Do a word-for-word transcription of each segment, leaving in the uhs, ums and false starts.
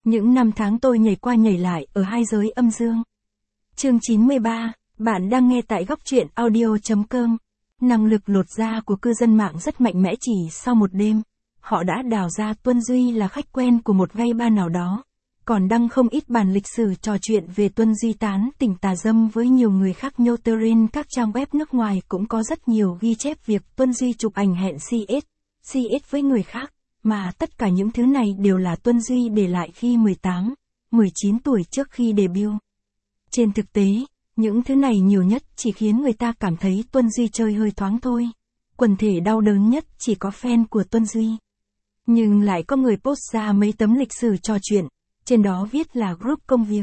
Những năm tháng tôi nhảy qua nhảy lại ở hai giới âm dương. Chương chín mươi ba, bạn đang nghe tại góc truyện audio.com. Năng lực lột da của cư dân mạng rất mạnh mẽ chỉ sau một đêm. Họ đã đào ra Tuân Duy là khách quen của một gay bar nào đó. Còn đăng không ít bản lịch sử trò chuyện về Tuân Duy tán tỉnh tà dâm với nhiều người khác nhô trên các trang web nước ngoài cũng có rất nhiều ghi chép việc Tuân Duy chụp ảnh hẹn xê ét, xê ét với người khác. Mà tất cả những thứ này đều là Tuân Duy để lại khi mười tám, mười chín tuổi trước khi debut. Trên thực tế, những thứ này nhiều nhất chỉ khiến người ta cảm thấy Tuân Duy chơi hơi thoáng thôi. Quần thể đau đớn nhất chỉ có fan của Tuân Duy. Nhưng lại có người post ra mấy tấm lịch sử trò chuyện, trên đó viết là group công việc.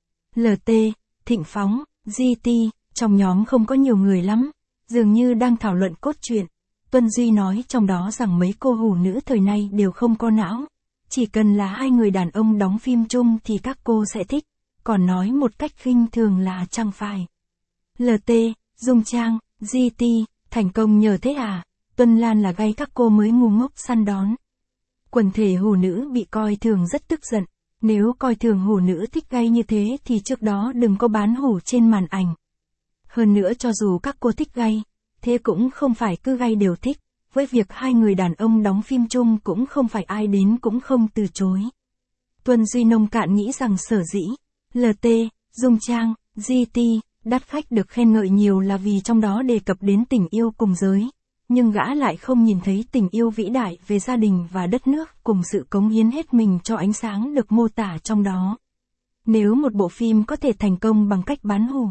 lờ tê, Thịnh Phóng, giê tê, trong nhóm không có nhiều người lắm, dường như đang thảo luận cốt truyện. Tuân Duy nói trong đó rằng mấy cô hủ nữ thời nay đều không có não. Chỉ cần là hai người đàn ông đóng phim chung thì các cô sẽ thích, còn nói một cách khinh thường là chẳng phải. lờ tê, Dung Trang, giê tê, thành công nhờ thế à, Tuân Lan là gay các cô mới ngu ngốc săn đón. Quần thể hủ nữ bị coi thường rất tức giận, nếu coi thường hủ nữ thích gay như thế thì trước đó đừng có bán hủ trên màn ảnh. Hơn nữa cho dù các cô thích gay, thế cũng không phải cứ gay đều thích, với việc hai người đàn ông đóng phim chung cũng không phải ai đến cũng không từ chối. Tuân Duy nông cạn nghĩ rằng sở dĩ, lờ tê, Dung Trang, giê tê, đắt khách được khen ngợi nhiều là vì trong đó đề cập đến tình yêu cùng giới, nhưng gã lại không nhìn thấy tình yêu vĩ đại về gia đình và đất nước cùng sự cống hiến hết mình cho ánh sáng được mô tả trong đó. Nếu một bộ phim có thể thành công bằng cách bán hủ,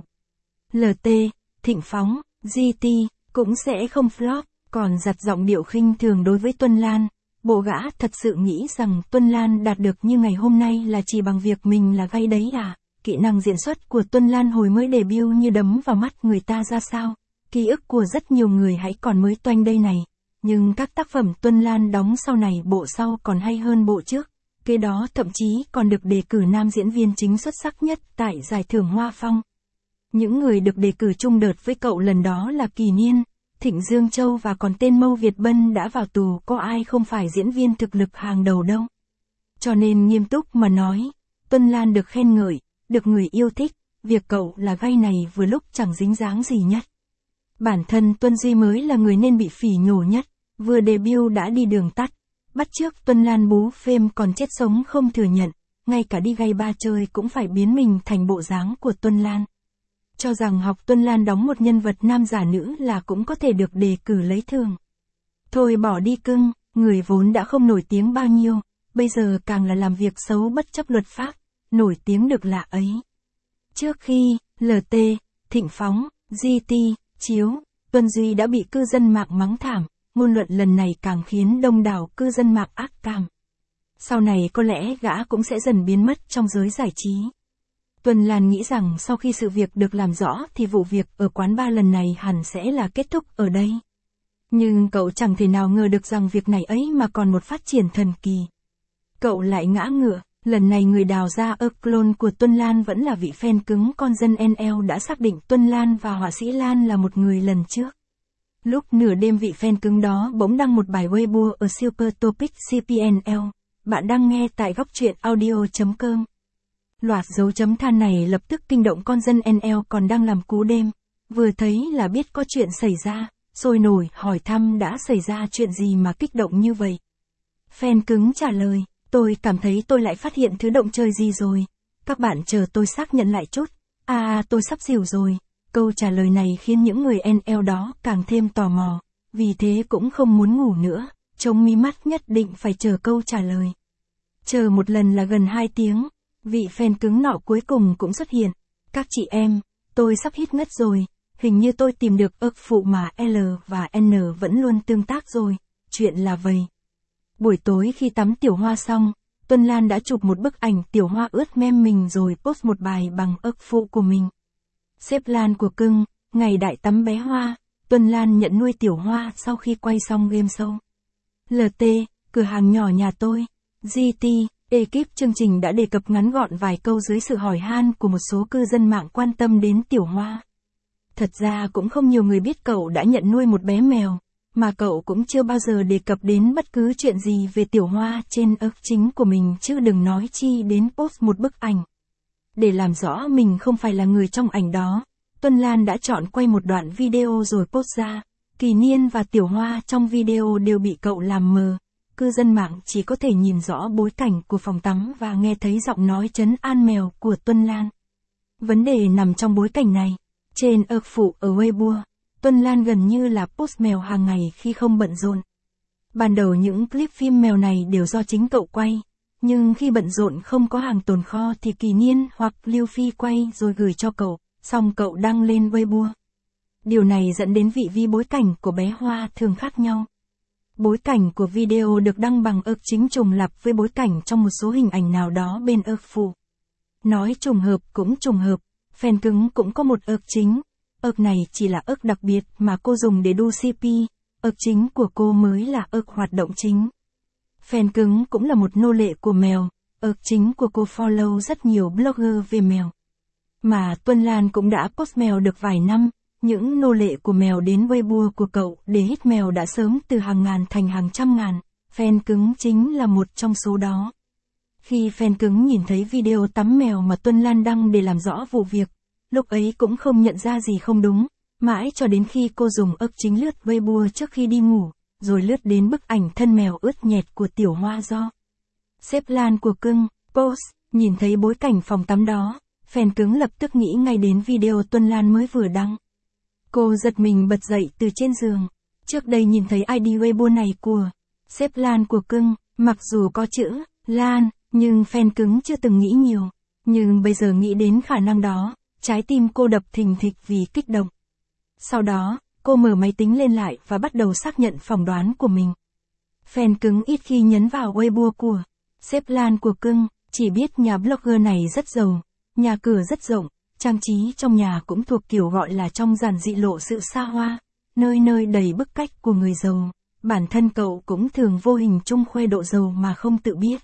lờ tê, Thịnh Phóng, giê tê, cũng sẽ không flop, còn giặt giọng điệu khinh thường đối với Tuân Lan. Bộ gã thật sự nghĩ rằng Tuân Lan đạt được như ngày hôm nay là chỉ bằng việc mình là gay đấy à? Kỹ năng diễn xuất của Tuân Lan hồi mới debut như đấm vào mắt người ta ra sao? Ký ức của rất nhiều người hãy còn mới toanh đây này. Nhưng các tác phẩm Tuân Lan đóng sau này bộ sau còn hay hơn bộ trước. Kế đó thậm chí còn được đề cử nam diễn viên chính xuất sắc nhất tại giải thưởng Hoa Phong. Những người được đề cử chung đợt với cậu lần đó là Kỳ Niên, Thịnh Dương Châu và còn tên Mâu Việt Bân đã vào tù, có ai không phải diễn viên thực lực hàng đầu đâu. Cho nên nghiêm túc mà nói, Tuân Lan được khen ngợi, được người yêu thích, việc cậu là gay này vừa lúc chẳng dính dáng gì nhất. Bản thân Tuân Duy mới là người nên bị phỉ nhổ nhất, vừa debut đã đi đường tắt, bắt chước Tuân Lan bú phêm còn chết sống không thừa nhận, ngay cả đi gay bar chơi cũng phải biến mình thành bộ dáng của Tuân Lan. Cho rằng học Tuân Lan đóng một nhân vật nam giả nữ là cũng có thể được đề cử lấy thưởng. Thôi bỏ đi cưng, người vốn đã không nổi tiếng bao nhiêu, bây giờ càng là làm việc xấu bất chấp luật pháp, nổi tiếng được lạ ấy. Trước khi, lờ tê, Thịnh Phóng, giê tê, chiếu, Tuân Duy đã bị cư dân mạng mắng thảm, ngôn luận lần này càng khiến đông đảo cư dân mạng ác cảm. Sau này có lẽ gã cũng sẽ dần biến mất trong giới giải trí. Tuân Lan nghĩ rằng sau khi sự việc được làm rõ thì vụ việc ở quán bar lần này hẳn sẽ là kết thúc ở đây. Nhưng cậu chẳng thể nào ngờ được rằng việc này ấy mà còn một phát triển thần kỳ. Cậu lại ngã ngựa, lần này người đào ra ơ clone của Tuân Lan vẫn là vị fan cứng con dân en lờ đã xác định Tuân Lan và họa sĩ Lan là một người lần trước. Lúc nửa đêm vị fan cứng đó bỗng đăng một bài Weibo ở Super Topic xê pê en lờ. Bạn đang nghe tại góc truyện audio.com. Loạt dấu chấm than này lập tức kinh động con dân en lờ còn đang làm cú đêm. Vừa thấy là biết có chuyện xảy ra, sôi nổi hỏi thăm đã xảy ra chuyện gì mà kích động như vậy. Fan cứng trả lời, tôi cảm thấy tôi lại phát hiện thứ động trời gì rồi. Các bạn chờ tôi xác nhận lại chút. À tôi sắp xỉu rồi. Câu trả lời này khiến những người en lờ đó càng thêm tò mò. Vì thế cũng không muốn ngủ nữa, chống mí mắt nhất định phải chờ câu trả lời. Chờ một lần là gần hai tiếng. Vị fan cứng nọ cuối cùng cũng xuất hiện. Các chị em, tôi sắp hít ngất rồi. Hình như tôi tìm được ức phụ mà L và N vẫn luôn tương tác rồi. Chuyện là vậy. Buổi tối khi tắm Tiểu Hoa xong, Tuân Lan đã chụp một bức ảnh Tiểu Hoa ướt mem mình rồi post một bài bằng ức phụ của mình. Xếp Lan của cưng, ngày đại tắm bé Hoa, Tuân Lan nhận nuôi Tiểu Hoa sau khi quay xong game show. lờ tê, cửa hàng nhỏ nhà tôi, giê tê, ekip chương trình đã đề cập ngắn gọn vài câu dưới sự hỏi han của một số cư dân mạng quan tâm đến Tiểu Hoa. Thật ra cũng không nhiều người biết cậu đã nhận nuôi một bé mèo. mà cậu cũng chưa bao giờ đề cập đến bất cứ chuyện gì về Tiểu Hoa trên ức chính của mình chứ đừng nói chi đến post một bức ảnh. Để làm rõ mình không phải là người trong ảnh đó, Tuân Lan đã chọn quay một đoạn video rồi post ra. Kỳ Niên và Tiểu Hoa trong video đều bị cậu làm mờ. Cư dân mạng chỉ có thể nhìn rõ bối cảnh của phòng tắm và nghe thấy giọng nói trấn an mèo của Tuân Lan. Vấn đề nằm trong bối cảnh này. Trên ức phụ ở Weibo, Tuân Lan gần như là post mèo hàng ngày khi không bận rộn. Ban đầu những clip phim mèo này đều do chính cậu quay, nhưng khi bận rộn không có hàng tồn kho thì Kỳ Niên hoặc Lưu Phi quay rồi gửi cho cậu, xong cậu đăng lên Weibo. Điều này dẫn đến vị vi bối cảnh của bé Hoa thường khác nhau. Bối cảnh của video được đăng bằng ức chính trùng lặp với bối cảnh trong một số hình ảnh nào đó bên ức phụ. Nói trùng hợp cũng trùng hợp, fan cứng cũng có một ức chính. Ức này chỉ là ức đặc biệt mà cô dùng để đu xê pê, ức chính của cô mới là ức hoạt động chính. Fan cứng cũng là một nô lệ của mèo, ức chính của cô follow rất nhiều blogger về mèo. Mà Tuân Lan cũng đã post mèo được vài năm, những nô lệ của mèo đến Weibo của cậu để hít mèo đã sớm từ hàng ngàn thành hàng trăm ngàn, fan cứng chính là một trong số đó. Khi fan cứng nhìn thấy video tắm mèo mà Tuân Lan đăng để làm rõ vụ việc, lúc ấy cũng không nhận ra gì không đúng, mãi cho đến khi cô dùng ức chính lướt Weibo trước khi đi ngủ, rồi lướt đến bức ảnh thân mèo ướt nhẹp của Tiểu Hoa do Xếp Lan của cưng, post, nhìn thấy bối cảnh phòng tắm đó, fan cứng lập tức nghĩ ngay đến video Tuân Lan mới vừa đăng. Cô giật mình bật dậy từ trên giường, trước đây nhìn thấy i đê Weibo này của Xếp Lan của cưng, mặc dù có chữ Lan, nhưng fan cứng chưa từng nghĩ nhiều, nhưng bây giờ nghĩ đến khả năng đó, trái tim cô đập thình thịch vì kích động. Sau đó, cô mở máy tính lên lại và bắt đầu xác nhận phỏng đoán của mình. Fan cứng ít khi nhấn vào Weibo của Xếp Lan của cưng, chỉ biết nhà blogger này rất giàu, nhà cửa rất rộng, trang trí trong nhà cũng thuộc kiểu gọi là trong giản dị lộ sự xa hoa, nơi nơi đầy bức cách của người giàu. Bản thân cậu cũng thường vô hình chung khoe độ giàu mà không tự biết.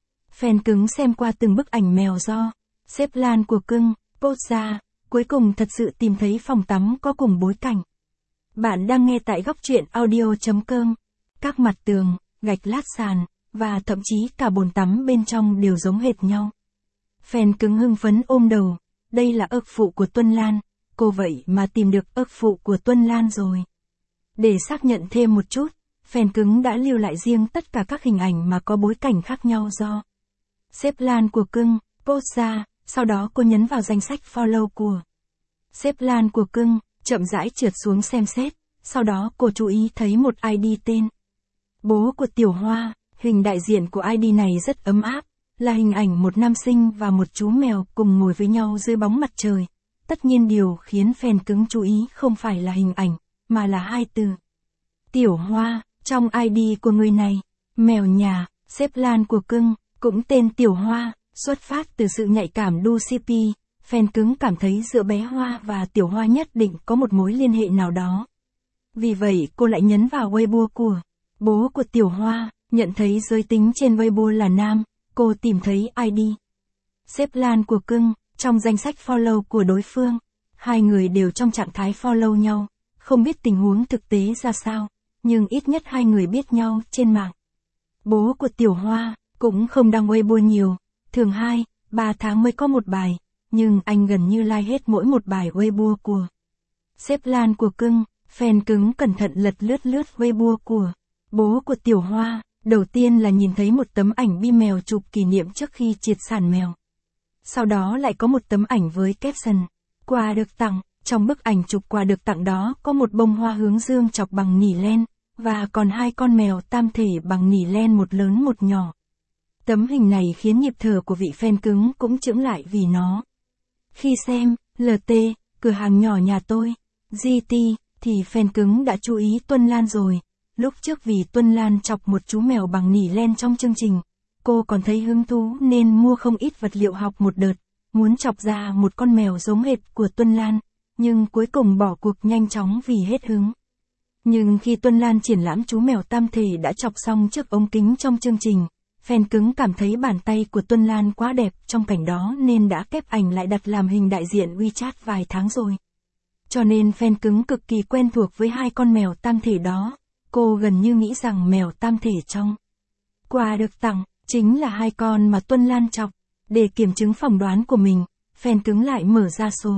Fan cứng xem qua từng bức ảnh mèo do Xếp Lan của cưng post ra, cuối cùng thật sự tìm thấy phòng tắm có cùng bối cảnh. Bạn đang nghe tại góc truyện audio.com. Các mặt tường, gạch lát sàn, và thậm chí cả bồn tắm bên trong đều giống hệt nhau. Fan cứng hưng phấn ôm đầu, đây là ức phụ của Tuân Lan, cô vậy mà tìm được ức phụ của Tuân Lan rồi. Để xác nhận thêm một chút, fan cứng đã lưu lại riêng tất cả các hình ảnh mà có bối cảnh khác nhau do Xếp Lan của cưng post ra, sau đó cô nhấn vào danh sách follow của Xếp Lan của cưng, chậm rãi trượt xuống xem xét, sau đó cô chú ý thấy một i đê tên Bố của Tiểu Hoa. Hình đại diện của i đê này rất ấm áp, là hình ảnh một nam sinh và một chú mèo cùng ngồi với nhau dưới bóng mặt trời. Tất nhiên điều khiến fan cứng chú ý không phải là hình ảnh, mà là hai từ Tiểu Hoa, trong i đê của người này. Mèo nhà, Xếp Lan của cưng, cũng tên Tiểu Hoa, xuất phát từ sự nhạy cảm đu xê pê, fan cứng cảm thấy giữa bé Hoa và Tiểu Hoa nhất định có một mối liên hệ nào đó. Vì vậy cô lại nhấn vào Weibo của bố của Tiểu Hoa, nhận thấy giới tính trên Weibo là nam, cô tìm thấy i đê Xếp Lan của cưng, trong danh sách follow của đối phương. Hai người đều trong trạng thái follow nhau, không biết tình huống thực tế ra sao, nhưng ít nhất hai người biết nhau trên mạng. Bố của Tiểu Hoa cũng không đăng Weibo nhiều, thường hai, ba tháng mới có một bài, nhưng anh gần như like hết mỗi một bài Weibo của Xếp Lan của cưng. Fan cứng cẩn thận lật lướt lướt Weibo của bố của Tiểu Hoa. Đầu tiên là nhìn thấy một tấm ảnh bi mèo chụp kỷ niệm trước khi triệt sản mèo. Sau đó lại có một tấm ảnh với caption, quà được tặng. Trong bức ảnh chụp quà được tặng đó có một bông hoa hướng dương chọc bằng nỉ len, và còn hai con mèo tam thể bằng nỉ len một lớn một nhỏ. Tấm hình này khiến nhịp thở của vị fan cứng cũng chững lại vì nó. Khi xem, lờ tê, cửa hàng nhỏ nhà tôi, giê tê, thì fan cứng đã chú ý Tuân Lan rồi. Lúc trước vì Tuân Lan chọc một chú mèo bằng nỉ len trong chương trình, cô còn thấy hứng thú nên mua không ít vật liệu học một đợt, muốn chọc ra một con mèo giống hệt của Tuân Lan, nhưng cuối cùng bỏ cuộc nhanh chóng vì hết hứng. Nhưng khi Tuân Lan triển lãm chú mèo tam thể đã chọc xong trước ống kính trong chương trình, fan cứng cảm thấy bàn tay của Tuân Lan quá đẹp trong cảnh đó nên đã kép ảnh lại đặt làm hình đại diện WeChat vài tháng rồi. Cho nên fan cứng cực kỳ quen thuộc với hai con mèo tam thể đó. cô gần như nghĩ rằng mèo tam thể trong quà được tặng chính là hai con mà Tuân Lan chọc. Để kiểm chứng phỏng đoán của mình, fan cứng lại mở ra số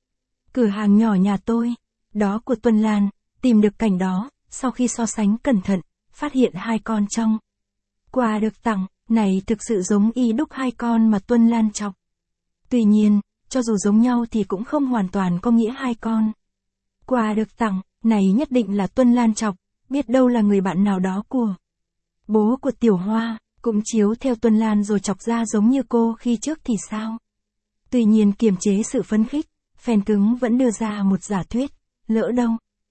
cửa hàng nhỏ nhà tôi, đó của Tuân Lan, tìm được cảnh đó, sau khi so sánh cẩn thận, phát hiện hai con trong quà được tặng này thực sự giống y đúc hai con mà Tuân Lan chọc. Tuy nhiên, cho dù giống nhau thì cũng không hoàn toàn có nghĩa hai con quà được tặng này nhất định là Tuân Lan chọc, biết đâu là người bạn nào đó của bố của Tiểu Hoa, cũng chiếu theo Tuân Lan rồi chọc ra giống như cô khi trước thì sao? Tuy nhiên kiềm chế sự phấn khích, fan cứng vẫn đưa ra một giả thuyết, lỡ đâu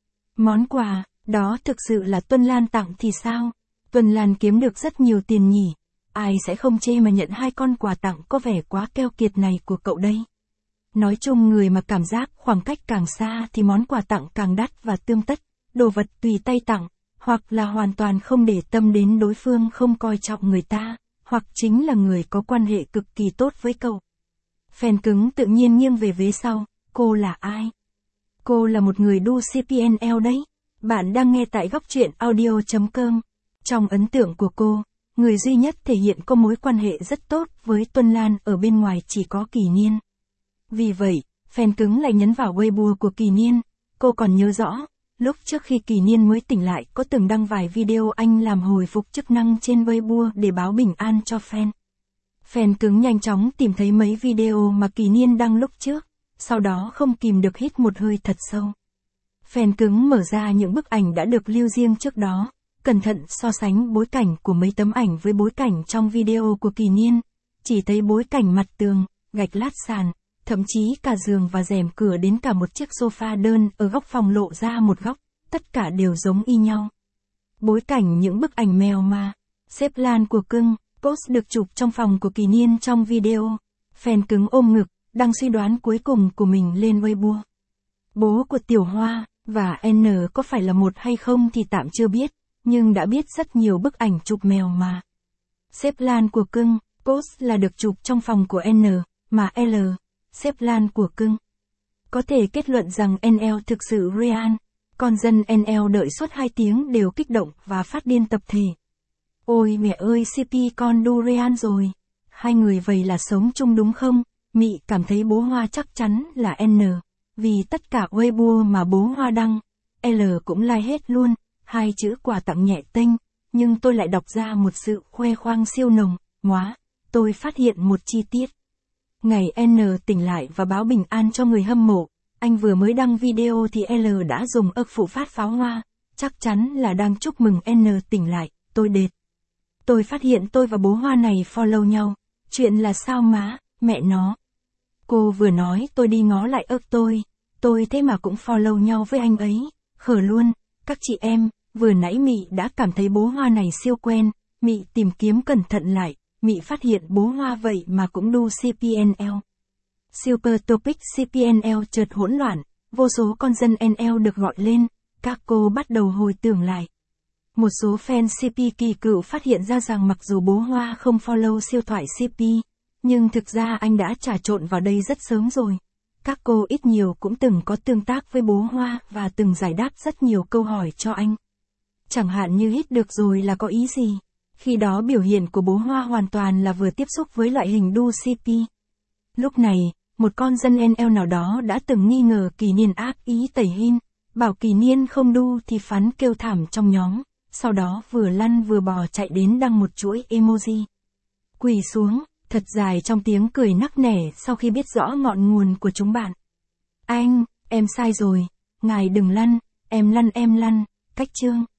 món quà đó thực sự là Tuân Lan tặng thì sao? Tuân Lan kiếm được rất nhiều tiền nhỉ, ai sẽ không chê mà nhận hai con quà tặng có vẻ quá keo kiệt này của cậu đây. Nói chung người mà cảm giác khoảng cách càng xa thì món quà tặng càng đắt và tươm tất, đồ vật tùy tay tặng, hoặc là hoàn toàn không để tâm đến đối phương không coi trọng người ta, hoặc chính là người có quan hệ cực kỳ tốt với cậu. Fan cứng tự nhiên nghiêng về vế sau, cô là ai? Cô là một người đu xê pê en lờ đấy. Bạn đang nghe tại góc truyện audio chấm com. Trong ấn tượng của cô, người duy nhất thể hiện có mối quan hệ rất tốt với Tuân Lan ở bên ngoài chỉ có Kỳ Niên. Vì vậy, fan cứng lại nhấn vào Weibo của Kỳ Niên. Cô còn nhớ rõ, lúc trước khi Kỳ Niên mới tỉnh lại có từng đăng vài video anh làm hồi phục chức năng trên Weibo để báo bình an cho fan. Fan cứng nhanh chóng tìm thấy mấy video mà Kỳ Niên đăng lúc trước, sau đó không kìm được hít một hơi thật sâu. Fan cứng mở ra những bức ảnh đã được lưu riêng trước đó, cẩn thận so sánh bối cảnh của mấy tấm ảnh với bối cảnh trong video của Kỳ Niên, chỉ thấy bối cảnh mặt tường, gạch lát sàn, thậm chí cả giường và rèm cửa đến cả một chiếc sofa đơn ở góc phòng lộ ra một góc, tất cả đều giống y nhau. Bối cảnh những bức ảnh mèo mà xếp Lan của cưng, post được chụp trong phòng của Kỳ Niên trong video. Fan cứng ôm ngực, đăng suy đoán cuối cùng của mình lên Weibo. Bố của Tiểu Hoa và N có phải là một hay không thì tạm chưa biết, nhưng đã biết rất nhiều bức ảnh chụp mèo mà xếp Lan của cưng, post là được chụp trong phòng của N, mà L, xếp Lan của cưng. Có thể kết luận rằng en lờ thực sự real, con dân en lờ đợi suốt hai tiếng đều kích động và phát điên tập thể. Ôi mẹ ơi xê pê con đu real rồi, hai người vậy là sống chung đúng không? Mị cảm thấy bố Hoa chắc chắn là N, vì tất cả Weibo mà bố Hoa đăng, L cũng like hết luôn, hai chữ quà tặng nhẹ tênh, nhưng tôi lại đọc ra một sự khoe khoang siêu nồng, ngoá, tôi phát hiện một chi tiết. Ngày N tỉnh lại và báo bình an cho người hâm mộ, anh vừa mới đăng video thì L đã dùng ức phụ phát pháo hoa, chắc chắn là đang chúc mừng N tỉnh lại, tôi đệt. Tôi phát hiện tôi và bố Hoa này follow nhau, chuyện là sao má, mẹ nó. Cô vừa nói tôi đi ngó lại ức tôi, tôi thế mà cũng follow nhau với anh ấy, khở luôn, các chị em, vừa nãy Mị đã cảm thấy bố Hoa này siêu quen, Mị tìm kiếm cẩn thận lại, Mị phát hiện bố Hoa vậy mà cũng đu xê pê en lờ. Super Topic xê pê en lờ chợt hỗn loạn, vô số con dân en lờ được gọi lên, các cô bắt đầu hồi tưởng lại. Một số fan xê pê kỳ cựu phát hiện ra rằng mặc dù bố Hoa không follow siêu thoại xê pê, nhưng thực ra anh đã trà trộn vào đây rất sớm rồi. Các cô ít nhiều cũng từng có tương tác với bố Hoa và từng giải đáp rất nhiều câu hỏi cho anh. Chẳng hạn như hít được rồi là có ý gì? Khi đó biểu hiện của bố Hoa hoàn toàn là vừa tiếp xúc với loại hình đu xê pê. Lúc này, một con dân en lờ nào đó đã từng nghi ngờ Kỳ Niên ác ý tẩy hin, bảo Kỳ Niên không đu thì phắn kêu thảm trong nhóm, sau đó vừa lăn vừa bò chạy đến đăng một chuỗi emoji quỳ xuống, thật dài trong tiếng cười nắc nẻ sau khi biết rõ ngọn nguồn của chúng bạn. Anh, em sai rồi, ngài đừng lăn, em lăn em lăn, cách chương.